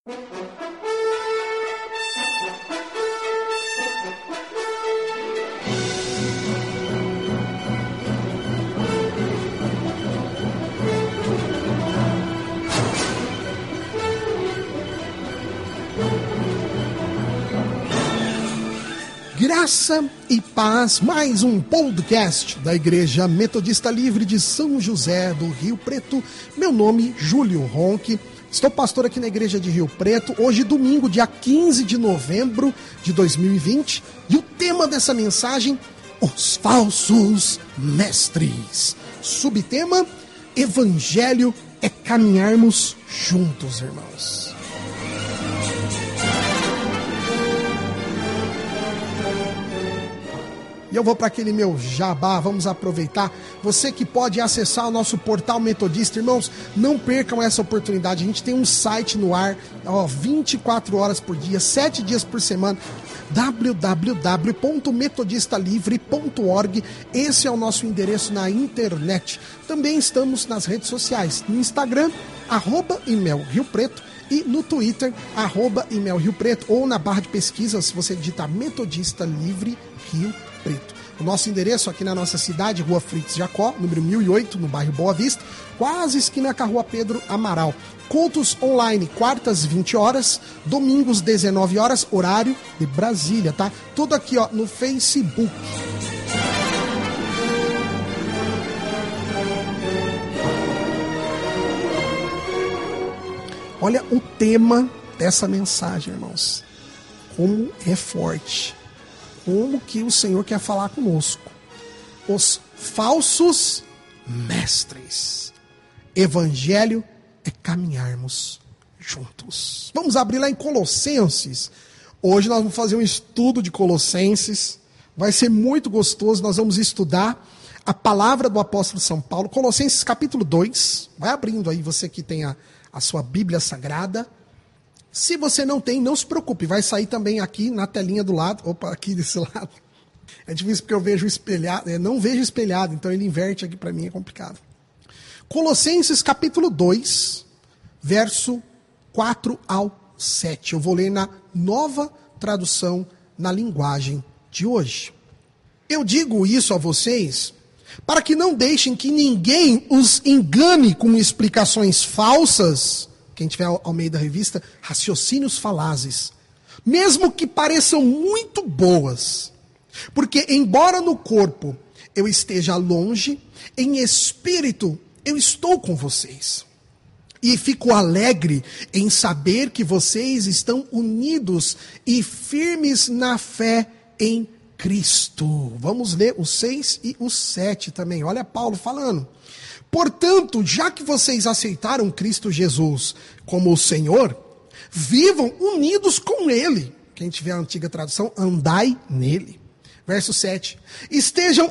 Graça e paz, mais um podcast da Igreja Metodista Livre de São José do Rio Preto. Meu nome, Júlio Ronque, estou pastor aqui na Igreja de Rio Preto, hoje domingo, dia 15 de novembro de 2020, e o tema dessa mensagem, os falsos mestres. Subtema, Evangelho é caminharmos juntos, irmãos. E eu vou para aquele meu jabá, vamos aproveitar. Você que pode acessar o nosso portal metodista, irmãos, não percam essa oportunidade. A gente tem um site no ar, 24 horas por dia, 7 dias por semana, www.metodistalivre.org. Esse é o nosso endereço na internet. Também estamos nas redes sociais, no Instagram, @imelriopreto, e no Twitter, @imelriopreto, ou na barra de pesquisa, se você digitar Metodista Livre Rio Preto. O nosso endereço aqui na nossa cidade, Rua Fritz Jacó, número 1008, no bairro Boa Vista, quase esquina com a Rua Pedro Amaral. Cultos online, quartas 20 horas, domingos 19 horas, horário de Brasília, tá? Tudo aqui, no Facebook. Olha o tema dessa mensagem, irmãos. Como é forte. Como que o Senhor quer falar conosco. Os falsos mestres. Evangelho é caminharmos juntos. Vamos abrir lá em Colossenses. Hoje nós vamos fazer um estudo de Colossenses. Vai ser muito gostoso. Nós vamos estudar a palavra do apóstolo São Paulo. Colossenses capítulo 2. Vai abrindo aí, você que tem a sua Bíblia Sagrada. Se você não tem, não se preocupe, vai sair também aqui na telinha do lado, opa, aqui desse lado. É difícil porque eu vejo espelhado, não vejo espelhado, então ele inverte aqui para mim, é complicado. Colossenses capítulo 2, verso 4 ao 7. Eu vou ler na Nova Tradução na linguagem de hoje. Eu digo isso a vocês para que não deixem que ninguém os engane com explicações falsas. Quem tiver ao meio da revista, raciocínios falazes, mesmo que pareçam muito boas, porque embora no corpo eu esteja longe, em espírito eu estou com vocês, e fico alegre em saber que vocês estão unidos e firmes na fé em Cristo. Vamos ler os 6 e os 7 também, olha Paulo falando. Portanto, já que vocês aceitaram Cristo Jesus como o Senhor, vivam unidos com Ele. Quem tiver a antiga tradução, andai nele. Verso 7. Estejam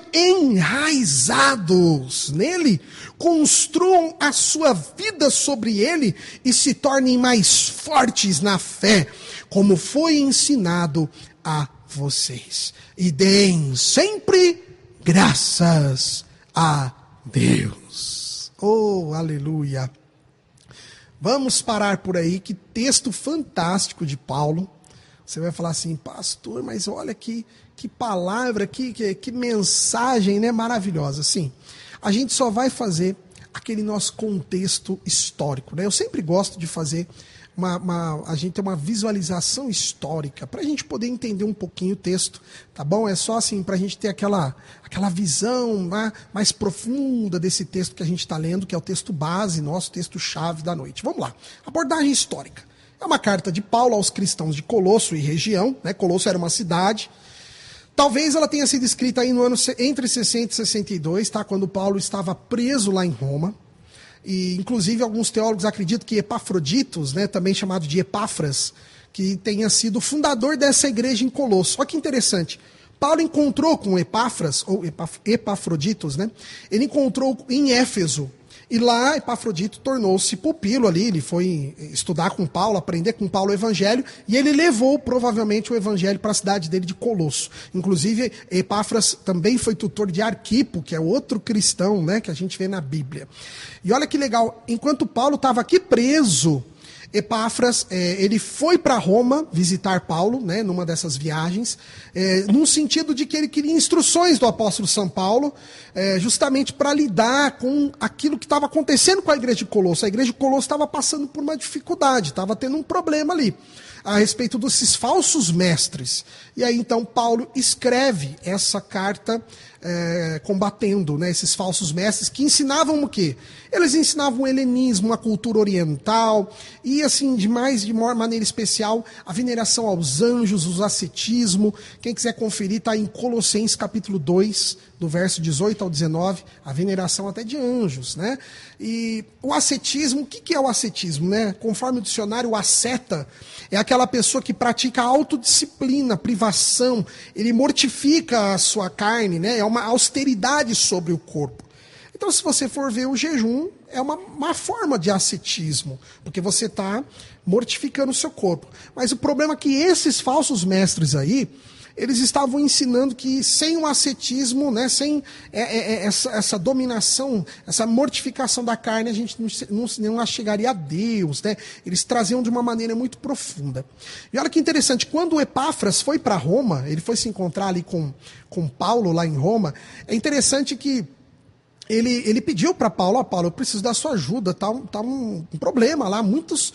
enraizados nele, construam a sua vida sobre ele e se tornem mais fortes na fé, como foi ensinado a vocês. E deem sempre graças a Deus. Oh, aleluia. Vamos parar por aí, que texto fantástico de Paulo. Você vai falar assim, pastor, mas olha que palavra, que mensagem, né, maravilhosa. Sim, a gente só vai fazer aquele nosso contexto histórico, né? Eu sempre gosto de fazer a gente ter uma visualização histórica, para a gente poder entender um pouquinho o texto, tá bom? É só assim, para a gente ter aquela visão, né, mais profunda desse texto que a gente está lendo, que é o texto base, nosso texto-chave da noite. Vamos lá. Abordagem histórica. É uma carta de Paulo aos cristãos de Colosso e região, né? Colosso era uma cidade. Talvez ela tenha sido escrita aí no ano entre 60 e 62, tá? Quando Paulo estava preso lá em Roma. E, inclusive, alguns teólogos acreditam que Epafroditos, né, também chamado de Epáfras, que tenha sido o fundador dessa igreja em Colosso. Olha que interessante. Paulo encontrou com Epáfras, ou Epafroditos, né? Ele encontrou em Éfeso. E lá, Epafrodito tornou-se pupilo ali, ele foi estudar com Paulo, aprender com Paulo o evangelho, e ele levou, provavelmente, o evangelho para a cidade dele de Colosso. Inclusive, Epáfras também foi tutor de Arquipo, que é outro cristão, né, que a gente vê na Bíblia. E olha que legal, enquanto Paulo estava aqui preso, Epáfras, ele foi para Roma visitar Paulo, né, numa dessas viagens, num sentido de que ele queria instruções do apóstolo São Paulo, justamente para lidar com aquilo que estava acontecendo com a igreja de Colosso. A igreja de Colosso estava passando por uma dificuldade, estava tendo um problema ali, a respeito desses falsos mestres. E aí então Paulo escreve essa carta combatendo, né, esses falsos mestres que ensinavam o quê? Eles ensinavam o helenismo, a cultura oriental e assim, de maior maneira especial, a veneração aos anjos, o ascetismo. Quem quiser conferir, está em Colossenses capítulo 2, do verso 18 ao 19, a veneração até de anjos, né? E o ascetismo, o que é o ascetismo, né? Conforme o dicionário, o asceta é aquela pessoa que pratica autodisciplina, privação, ele mortifica a sua carne, né? É uma austeridade sobre o corpo. Então, se você for ver o jejum, é uma forma de ascetismo, porque você está mortificando o seu corpo. Mas o problema é que esses falsos mestres aí, eles estavam ensinando que sem o ascetismo, né, sem essa dominação, essa mortificação da carne, a gente não chegaria a Deus, né? Eles traziam de uma maneira muito profunda. E olha que interessante, quando o Epáfras foi para Roma, ele foi se encontrar ali com Paulo lá em Roma, é interessante que ele pediu para Paulo, Paulo, eu preciso da sua ajuda, tá um problema lá, muitos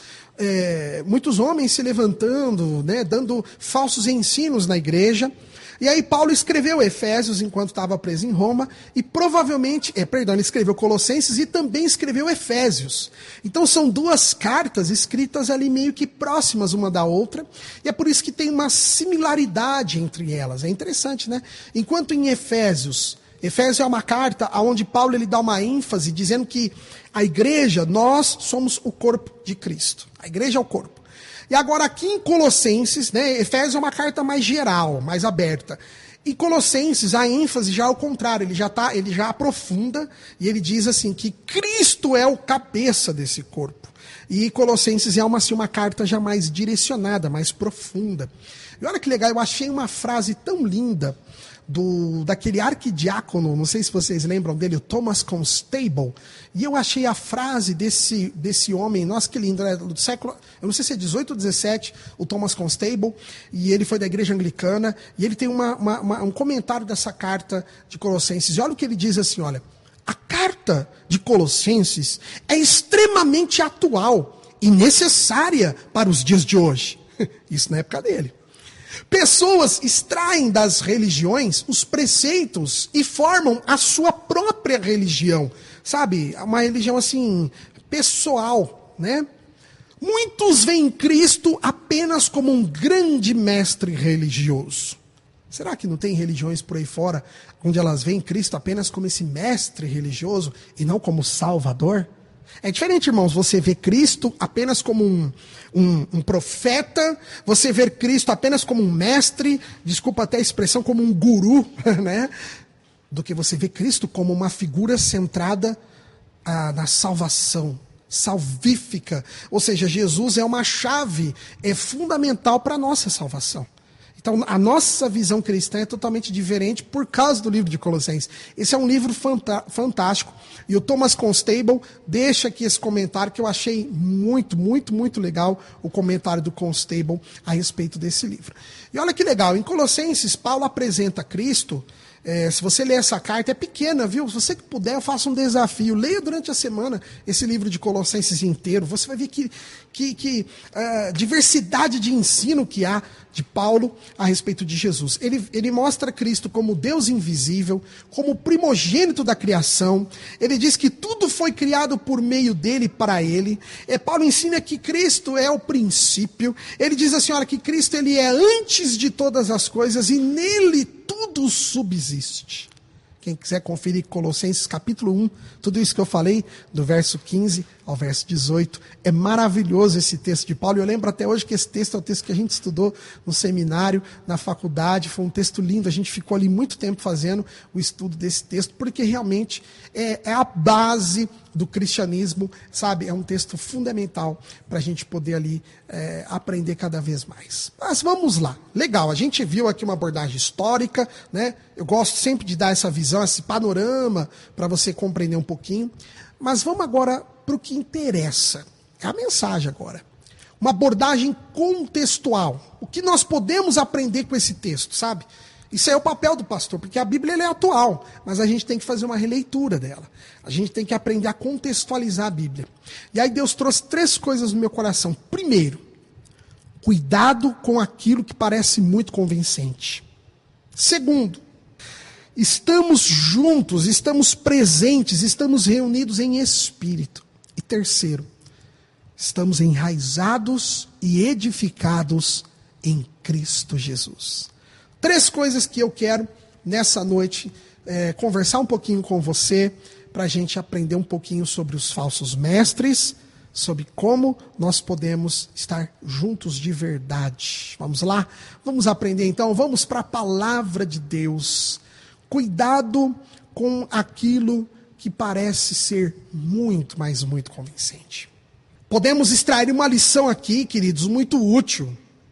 homens se levantando, né, dando falsos ensinos na igreja. E aí Paulo escreveu Efésios enquanto estava preso em Roma, e provavelmente, ele escreveu Colossenses e também escreveu Efésios. Então são duas cartas escritas ali meio que próximas uma da outra, e é por isso que tem uma similaridade entre elas. É interessante, né? Enquanto em Efésios é uma carta onde Paulo ele dá uma ênfase dizendo que a igreja, nós somos o corpo de Cristo. A igreja é o corpo. E agora aqui em Colossenses, né, Efésios é uma carta mais geral, mais aberta. Em Colossenses a ênfase já é o contrário, ele já aprofunda e ele diz assim que Cristo é o cabeça desse corpo. E Colossenses é uma carta já mais direcionada, mais profunda. E olha que legal, eu achei uma frase tão linda daquele arquidiácono, não sei se vocês lembram dele, o Thomas Constable, e eu achei a frase desse homem, nossa que lindo, né, do século, eu não sei se é 18 ou 17, o Thomas Constable, e ele foi da igreja anglicana, e ele tem um comentário dessa carta de Colossenses, e olha o que ele diz assim, olha, a carta de Colossenses é extremamente atual e necessária para os dias de hoje, isso na época dele. Pessoas extraem das religiões os preceitos e formam a sua própria religião, sabe? Uma religião assim, pessoal, né? Muitos veem Cristo apenas como um grande mestre religioso. Será que não tem religiões por aí fora onde elas veem Cristo apenas como esse mestre religioso e não como Salvador? É diferente, irmãos, você vê Cristo apenas como um profeta, você vê Cristo apenas como um mestre, desculpa até a expressão, como um guru, né? Do que você vê Cristo como uma figura centrada na salvação, salvífica. Ou seja, Jesus é uma chave, é fundamental para a nossa salvação. Então, a nossa visão cristã é totalmente diferente por causa do livro de Colossenses. Esse é um livro fantástico. E o Thomas Constable deixa aqui esse comentário que eu achei muito, muito, muito legal, o comentário do Constable a respeito desse livro. E olha que legal, em Colossenses, Paulo apresenta Cristo. Se você ler essa carta, é pequena, viu? Se você que puder, eu faço um desafio. Leia durante a semana esse livro de Colossenses inteiro. Você vai ver que diversidade de ensino que há de Paulo a respeito de Jesus. Ele mostra Cristo como Deus invisível, como primogênito da criação. Ele diz que tudo foi criado por meio dele e para ele. Paulo ensina que Cristo é o princípio. Ele diz assim, olha, que Cristo ele é antes de todas as coisas e nele tudo subsiste. Quem quiser conferir Colossenses capítulo 1, tudo isso que eu falei, do verso 15 ao verso 18, é maravilhoso esse texto de Paulo. Eu lembro até hoje que esse texto é o texto que a gente estudou no seminário, na faculdade, foi um texto lindo, a gente ficou ali muito tempo fazendo o estudo desse texto, porque realmente é a base do cristianismo, sabe? É um texto fundamental para a gente poder ali aprender cada vez mais. Mas vamos lá, legal, a gente viu aqui uma abordagem histórica, né? Eu gosto sempre de dar essa visão, esse panorama, para você compreender um pouquinho, mas vamos agora para o que interessa, é a mensagem agora. uma abordagem contextual. O que nós podemos aprender com esse texto, sabe? Isso é o papel do pastor, porque a Bíblia ela é atual, mas a gente tem que fazer uma releitura dela. A gente tem que aprender a contextualizar a Bíblia. E aí Deus trouxe 3 coisas no meu coração. Primeiro, cuidado com aquilo que parece muito convincente. Segundo, estamos juntos, estamos presentes, estamos reunidos em espírito. E terceiro, estamos enraizados e edificados em Cristo Jesus. 3 coisas que eu quero, nessa noite, conversar um pouquinho com você, para a gente aprender um pouquinho sobre os falsos mestres, sobre como nós podemos estar juntos de verdade. Vamos lá? Vamos aprender então? Vamos para a palavra de Deus. Cuidado com aquilo que parece ser muito, mas muito convincente. Podemos extrair uma lição aqui, queridos, muito útil.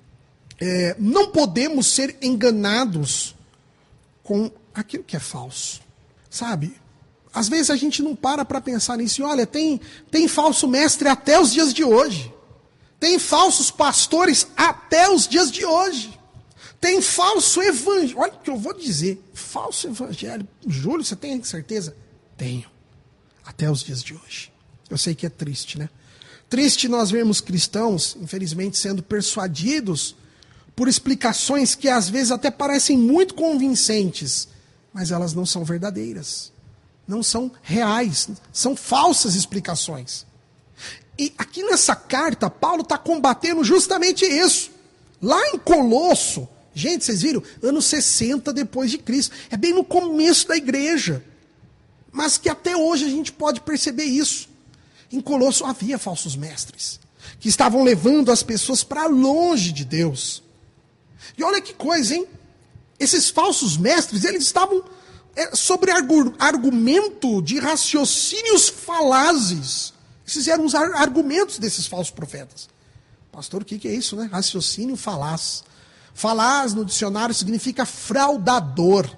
Não podemos ser enganados com aquilo que é falso, sabe? Às vezes a gente não para pensar nisso. E olha, tem falso mestre até os dias de hoje. Tem falsos pastores até os dias de hoje. Tem falso evangelho. Olha o que eu vou dizer. Falso evangelho. Júlio, você tem certeza? Tenho. Até os dias de hoje. Eu sei que é triste, né? Triste nós vermos cristãos, infelizmente, sendo persuadidos por explicações que às vezes até parecem muito convincentes, mas elas não são verdadeiras, não são reais, são falsas explicações. E aqui nessa carta, Paulo está combatendo justamente isso. Lá em Colosso, gente, vocês viram? Anos 60 depois de Cristo, é bem no começo da igreja, mas que até hoje a gente pode perceber isso. Em Colosso havia falsos mestres, que estavam levando as pessoas para longe de Deus. E olha que coisa, hein? Esses falsos mestres, eles estavam sobre argumento de raciocínios falazes. Esses eram os argumentos desses falsos profetas. Pastor, o que é isso, né? Raciocínio falaz. Falaz no dicionário significa fraudador.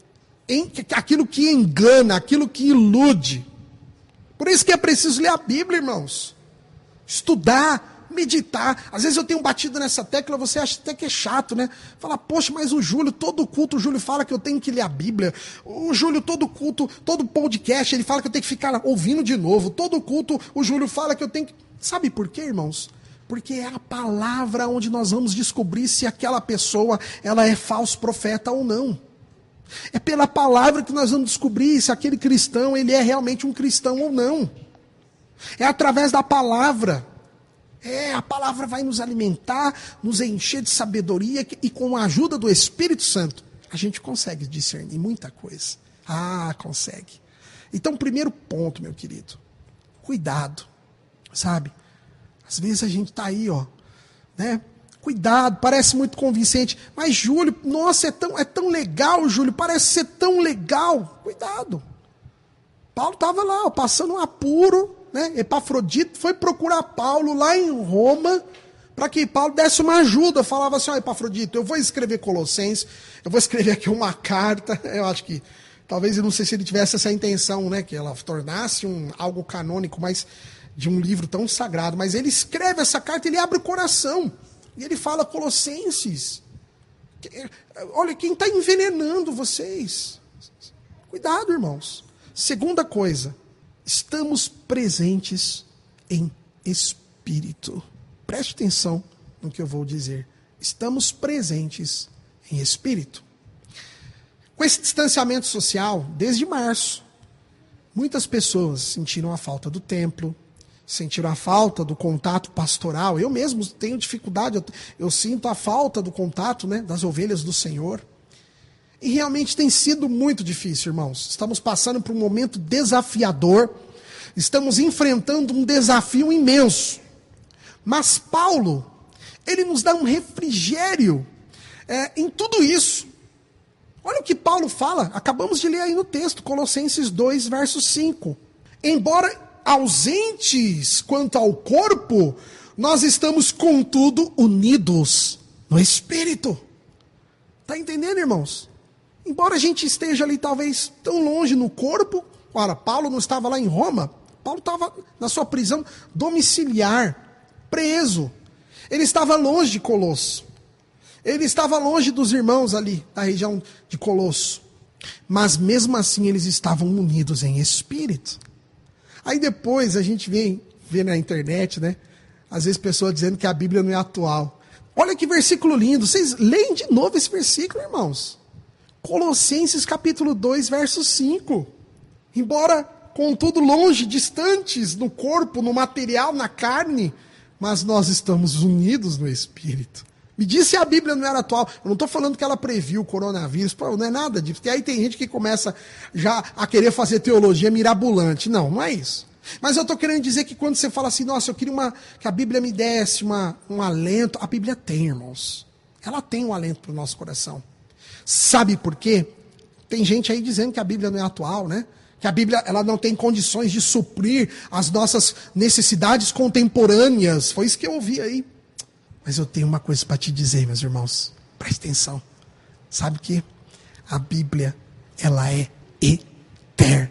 Aquilo que engana, aquilo que ilude. Por isso que é preciso ler a Bíblia, irmãos. Estudar, meditar. Às vezes eu tenho batido nessa tecla, você acha até que é chato, né? Fala, poxa, mas o Júlio, todo culto, o Júlio fala que eu tenho que ler a Bíblia. O Júlio, todo culto, todo podcast, ele fala que eu tenho que ficar ouvindo de novo. Todo culto, o Júlio fala que eu tenho que... Sabe por quê, irmãos? Porque é a palavra onde nós vamos descobrir se aquela pessoa, ela é falso profeta ou não. É pela palavra que nós vamos descobrir se aquele cristão, ele é realmente um cristão ou não. É através da palavra. A palavra vai nos alimentar, nos encher de sabedoria e com a ajuda do Espírito Santo, a gente consegue discernir muita coisa. Consegue. Então, primeiro ponto, meu querido, cuidado, sabe? Às vezes a gente está aí, né? Cuidado, parece muito convincente, mas Júlio, nossa, é tão legal, Júlio, parece ser tão legal. Cuidado. Paulo estava lá, passando um apuro, né? Epafrodito foi procurar Paulo lá em Roma, para que Paulo desse uma ajuda. Falava assim, Epafrodito, eu vou escrever Colossenses, eu vou escrever aqui uma carta. Eu acho que, talvez, eu não sei se ele tivesse essa intenção, né? Que ela tornasse algo canônico, mas de um livro tão sagrado. Mas ele escreve essa carta, ele abre o coração. E ele fala, Colossenses, olha, quem está envenenando vocês? Cuidado, irmãos. Segunda coisa, estamos presentes em espírito. Preste atenção no que eu vou dizer. Estamos presentes em espírito. Com esse distanciamento social, desde março, muitas pessoas sentiram a falta do templo, sentiram a falta do contato pastoral. Eu mesmo tenho dificuldade, eu sinto a falta do contato, né, das ovelhas do Senhor. E realmente tem sido muito difícil, irmãos. Estamos passando por um momento desafiador. Estamos enfrentando um desafio imenso. Mas Paulo, ele nos dá um refrigério em tudo isso. Olha o que Paulo fala. Acabamos de ler aí no texto, Colossenses 2, verso 5. Embora ausentes quanto ao corpo, nós estamos, contudo, unidos no Espírito. Está entendendo, irmãos? Embora a gente esteja ali, talvez, tão longe no corpo. Ora, Paulo não estava lá em Roma. Paulo estava na sua prisão domiciliar, preso. Ele estava longe de Colosso. Ele estava longe dos irmãos ali, da região de Colosso. Mas mesmo assim eles estavam unidos em espírito. Aí depois a gente vê na internet, né? Às vezes pessoas dizendo que a Bíblia não é atual. Olha que versículo lindo. Vocês leem de novo esse versículo, irmãos. Colossenses capítulo 2, verso 5. Embora, contudo, longe, distantes no corpo, no material, na carne, mas nós estamos unidos no Espírito. Me disse se a Bíblia não era atual. Eu não estou falando que ela previu o coronavírus, pô, não é nada disso. Porque aí tem gente que começa já a querer fazer teologia mirabolante. Não, não é isso. Mas eu estou querendo dizer que quando você fala assim, nossa, eu queria que a Bíblia me desse um alento. A Bíblia tem, irmãos. Ela tem um alento para o nosso coração. Sabe por quê? Tem gente aí dizendo que a Bíblia não é atual, né? Que a Bíblia ela não tem condições de suprir as nossas necessidades contemporâneas. Foi isso que eu ouvi aí. Mas eu tenho uma coisa para te dizer, meus irmãos. Preste atenção. Sabe o quê? A Bíblia, ela é eterna.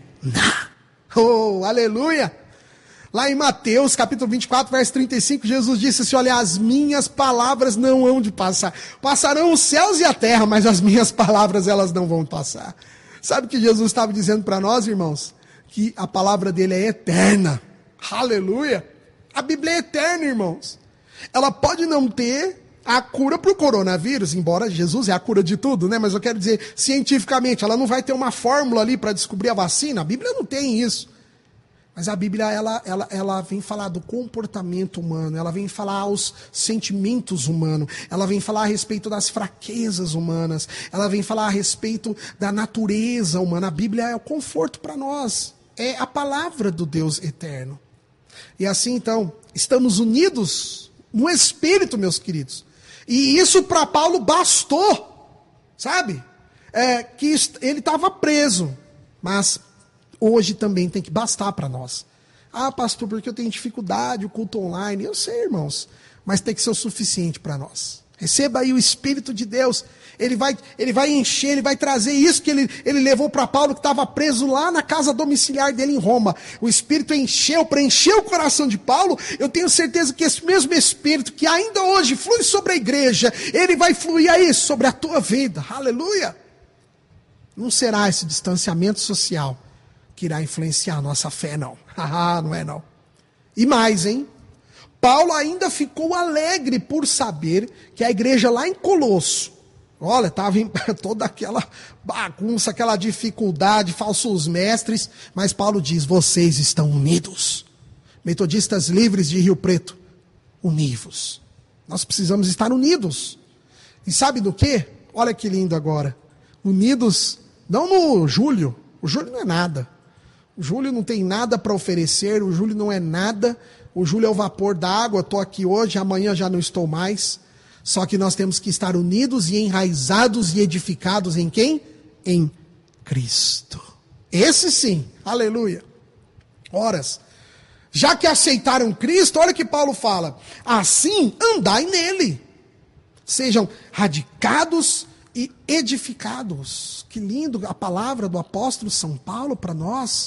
Oh, aleluia! Lá em Mateus, capítulo 24, verso 35, Jesus disse assim, olha, as minhas palavras não hão de passar. Passarão os céus e a terra, mas as minhas palavras, elas não vão passar. Sabe o que Jesus estava dizendo para nós, irmãos? Que a palavra dele é eterna. Aleluia! A Bíblia é eterna, irmãos. Ela pode não ter a cura para o coronavírus, embora Jesus é a cura de tudo, né? Mas eu quero dizer, cientificamente, ela não vai ter uma fórmula ali para descobrir a vacina. A Bíblia não tem isso. Mas a Bíblia, ela vem falar do comportamento humano, ela vem falar aos sentimentos humanos, ela vem falar a respeito das fraquezas humanas, ela vem falar a respeito da natureza humana. A Bíblia é o conforto para nós, é a palavra do Deus eterno. E assim, então, estamos unidos no Espírito, meus queridos. E isso para Paulo bastou, sabe? Que ele estava preso, mas hoje também tem que bastar para nós. Ah, pastor, porque eu tenho dificuldade, o culto online. Eu sei, irmãos, mas tem que ser o suficiente para nós. Receba aí o Espírito de Deus. Ele vai encher, ele vai trazer isso que ele levou para Paulo, que estava preso lá na casa domiciliar dele em Roma. O Espírito preencheu o coração de Paulo. Eu tenho certeza que esse mesmo Espírito, que ainda hoje flui sobre a igreja, ele vai fluir aí sobre a tua vida. Aleluia! Não será esse distanciamento social que irá influenciar a nossa fé, não. Não é não. E mais, hein? Paulo ainda ficou alegre por saber que a igreja lá em Colosso, olha, estava em toda aquela bagunça, aquela dificuldade, falsos mestres, mas Paulo diz, vocês estão unidos. Metodistas livres de Rio Preto, univos. Nós precisamos estar unidos. E sabe do quê? Olha que lindo agora. Unidos, não no Júlio. O Júlio não é nada. O Júlio não tem nada para oferecer, o Júlio não é nada. O Júlio é o vapor da água, estou aqui hoje, amanhã já não estou mais. Só que nós temos que estar unidos e enraizados e edificados em quem? Em Cristo. Esse sim, aleluia. Horas, já que aceitaram Cristo, olha o que Paulo fala. Assim, andai nele. Sejam radicados e edificados. Que lindo a palavra do apóstolo São Paulo para nós.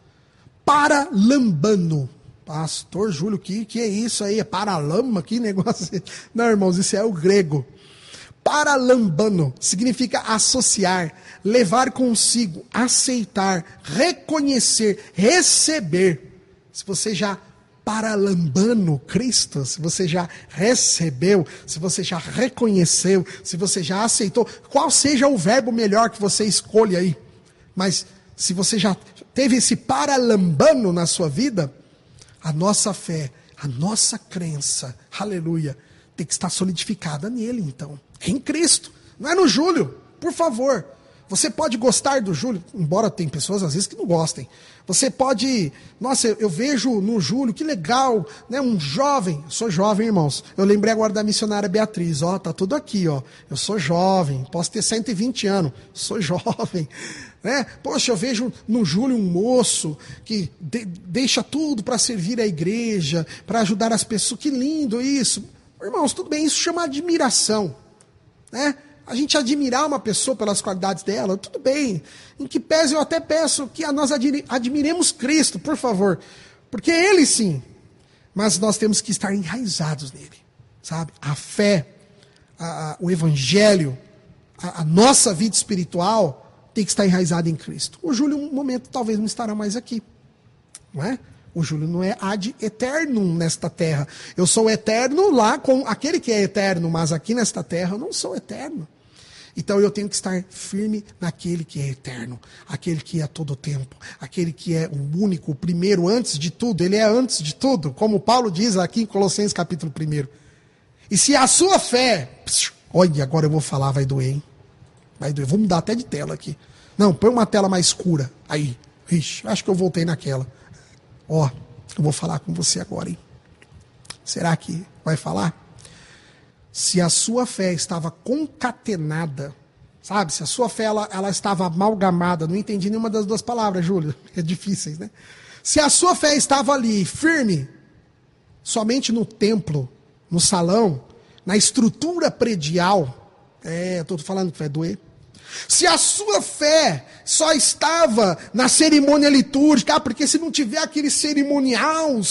Paralambano. Pastor Júlio, que é isso aí? É paralama? Que negócio? Não, irmãos, isso é o grego. Paralambano significa associar, levar consigo, aceitar, reconhecer, receber. Se você já paralambano Cristo, se você já recebeu, se você já reconheceu, se você já aceitou, qual seja o verbo melhor que você escolhe aí, mas se você já teve esse paralambano na sua vida, a nossa fé, a nossa crença, aleluia, tem que estar solidificada nele então, em Cristo, não é no Júlio, por favor. Você pode gostar do Júlio, embora tem pessoas às vezes que não gostem. Você pode, nossa, eu vejo no Júlio, que legal, né? Um jovem, eu sou jovem, irmãos. Eu lembrei agora da missionária Beatriz, ó, tá tudo aqui, ó. Eu sou jovem, posso ter 120 anos, sou jovem, né? Poxa, eu vejo no Júlio um moço que deixa tudo para servir a igreja, para ajudar as pessoas. Que lindo isso. Irmãos, tudo bem, isso chama admiração, né? A gente admirar uma pessoa pelas qualidades dela, tudo bem. Em que pese eu até peço que nós admiremos Cristo, por favor. Porque Ele sim. Mas nós temos que estar enraizados nele. sabe? A fé, o evangelho, a nossa vida espiritual tem que estar enraizada em Cristo. O Júlio, um momento, talvez não estará mais aqui, não é? O Júlio não é ad eternum nesta terra. Eu sou eterno lá com aquele que é eterno, mas aqui nesta terra eu não sou eterno. Então eu tenho que estar firme naquele que é eterno, aquele que é a todo tempo, aquele que é o único, o primeiro, antes de tudo. Ele é antes de tudo, como Paulo diz aqui em Colossenses capítulo 1. E se a sua fé... Olha, agora eu vou falar, vai doer, hein? Vai doer. Vou mudar até de tela aqui. Não, põe uma tela mais escura. Aí. Ixi, acho que eu voltei naquela. Ó, eu vou falar com você agora, hein? Será que vai falar? Se a sua fé estava concatenada, sabe? Se a sua fé ela estava amalgamada, não entendi nenhuma das duas palavras, Júlio, é difíceis, né? Se a sua fé estava ali, firme, somente no templo, no salão, na estrutura predial, estou falando que vai doer. Se a sua fé só estava na cerimônia litúrgica, porque se não tiver aquele cerimonial,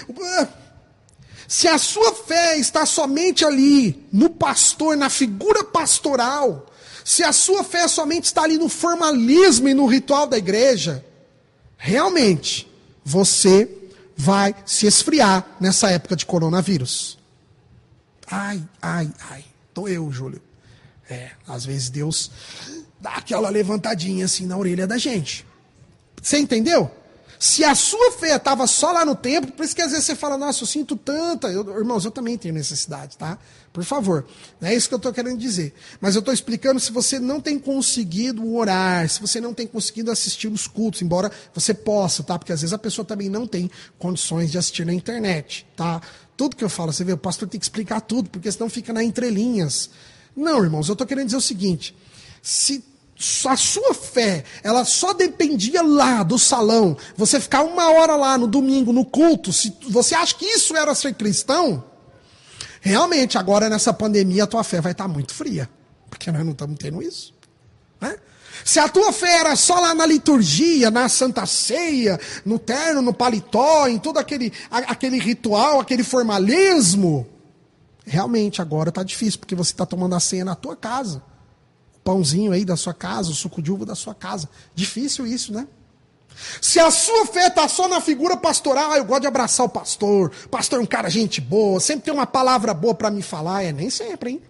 se a sua fé está somente ali, no pastor, na figura pastoral, se a sua fé somente está ali no formalismo e no ritual da igreja, realmente você vai se esfriar nessa época de coronavírus. Ai, doeu, Júlio. Às vezes Deus dá aquela levantadinha assim na orelha da gente. Você entendeu? Se a sua fé estava só lá no templo, por isso que às vezes você fala, nossa, eu sinto tanta... irmãos, eu também tenho necessidade, tá? Por favor, não é isso que eu estou querendo dizer. Mas eu estou explicando se você não tem conseguido orar, se você não tem conseguido assistir os cultos, embora você possa, tá? Porque às vezes a pessoa também não tem condições de assistir na internet, tá? Tudo que eu falo, você vê, o pastor tem que explicar tudo, porque senão fica na entrelinhas. Não, irmãos, eu estou querendo dizer o seguinte, se a sua fé, ela só dependia lá do salão, você ficar 1 hora lá no domingo, no culto, se você acha que isso era ser cristão, realmente agora nessa pandemia a tua fé vai estar muito fria, porque nós não estamos tendo isso, né? Se a tua fé era só lá na liturgia, na Santa Ceia, no terno, no paletó, em todo aquele ritual, aquele formalismo, realmente agora está difícil, porque você está tomando a ceia na tua casa. Pãozinho aí da sua casa, o suco de uva da sua casa. Difícil isso, né? Se a sua fé está só na figura pastoral, eu gosto de abraçar o pastor. Pastor é um cara gente boa, sempre tem uma palavra boa para me falar. Nem sempre, hein?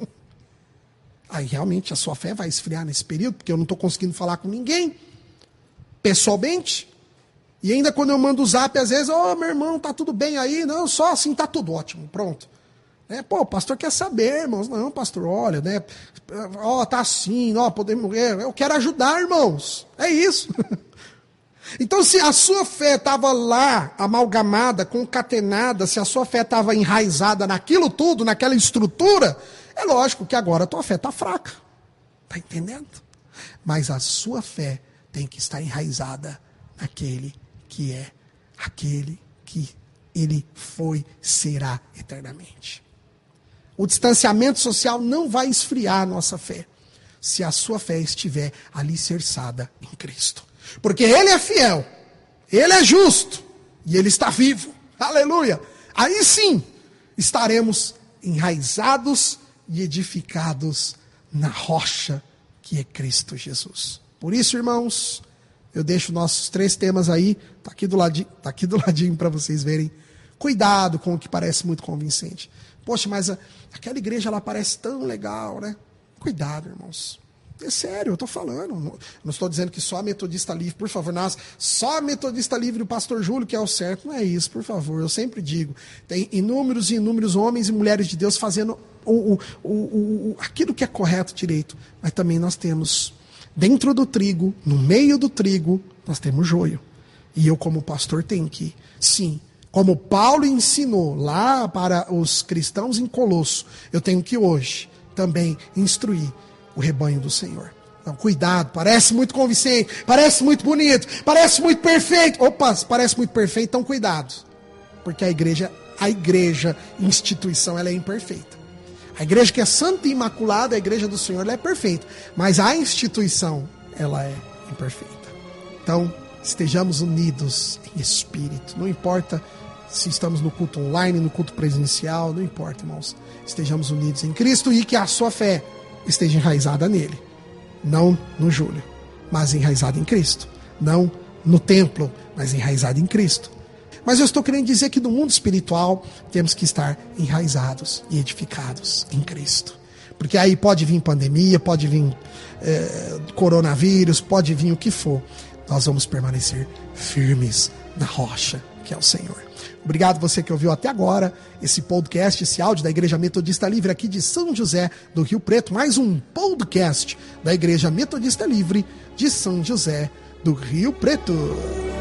Aí realmente a sua fé vai esfriar nesse período, porque eu não estou conseguindo falar com ninguém, pessoalmente. E ainda quando eu mando o zap, às vezes, meu irmão, tá tudo bem aí? Não, só assim, tá tudo ótimo, pronto. O pastor quer saber, irmãos. Não, pastor, olha, né? Tá assim, podemos. Eu quero ajudar, irmãos. É isso. Então, se a sua fé estava lá, amalgamada, concatenada, se a sua fé estava enraizada naquilo tudo, naquela estrutura, é lógico que agora a tua fé está fraca. Está entendendo? Mas a sua fé tem que estar enraizada naquele que é aquele que ele foi, será eternamente. O distanciamento social não vai esfriar a nossa fé, se a sua fé estiver alicerçada em Cristo. Porque Ele é fiel, Ele é justo, e Ele está vivo. Aleluia! Aí sim, estaremos enraizados e edificados na rocha que é Cristo Jesus. Por isso, irmãos, eu deixo nossos 3 temas aí, tá aqui do ladinho para vocês verem. Cuidado com o que parece muito convincente. Poxa, mas aquela igreja lá parece tão legal, né? Cuidado, irmãos. É sério, eu estou falando. Não estou dizendo que só a Metodista Livre, por favor, só a Metodista Livre e o pastor Júlio que é o certo. Não é isso, por favor. Eu sempre digo, tem inúmeros e inúmeros homens e mulheres de Deus fazendo aquilo que é correto, direito. Mas também nós temos, dentro do trigo, no meio do trigo, nós temos joio. E eu, como pastor, tenho que, sim, como Paulo ensinou lá para os cristãos em Colosso, eu tenho que hoje também instruir o rebanho do Senhor. Então, cuidado, parece muito convincente, parece muito bonito, parece muito perfeito. Opa, parece muito perfeito, então cuidado. Porque a igreja, instituição, ela é imperfeita. A igreja que é santa e imaculada, a igreja do Senhor, ela é perfeita. Mas a instituição, ela é imperfeita. Então, estejamos unidos em espírito. Não importa se estamos no culto online, no culto presencial, não importa, irmãos. Estejamos unidos em Cristo e que a sua fé esteja enraizada nele. Não no Júlio, mas enraizada em Cristo. Não no templo, mas enraizada em Cristo. Mas eu estou querendo dizer que no mundo espiritual temos que estar enraizados e edificados em Cristo. Porque aí pode vir pandemia, pode vir coronavírus, pode vir o que for. Nós vamos permanecer firmes na rocha, que é o Senhor. Obrigado você que ouviu até agora esse podcast, esse áudio da Igreja Metodista Livre aqui de São José do Rio Preto. Mais um podcast da Igreja Metodista Livre de São José do Rio Preto.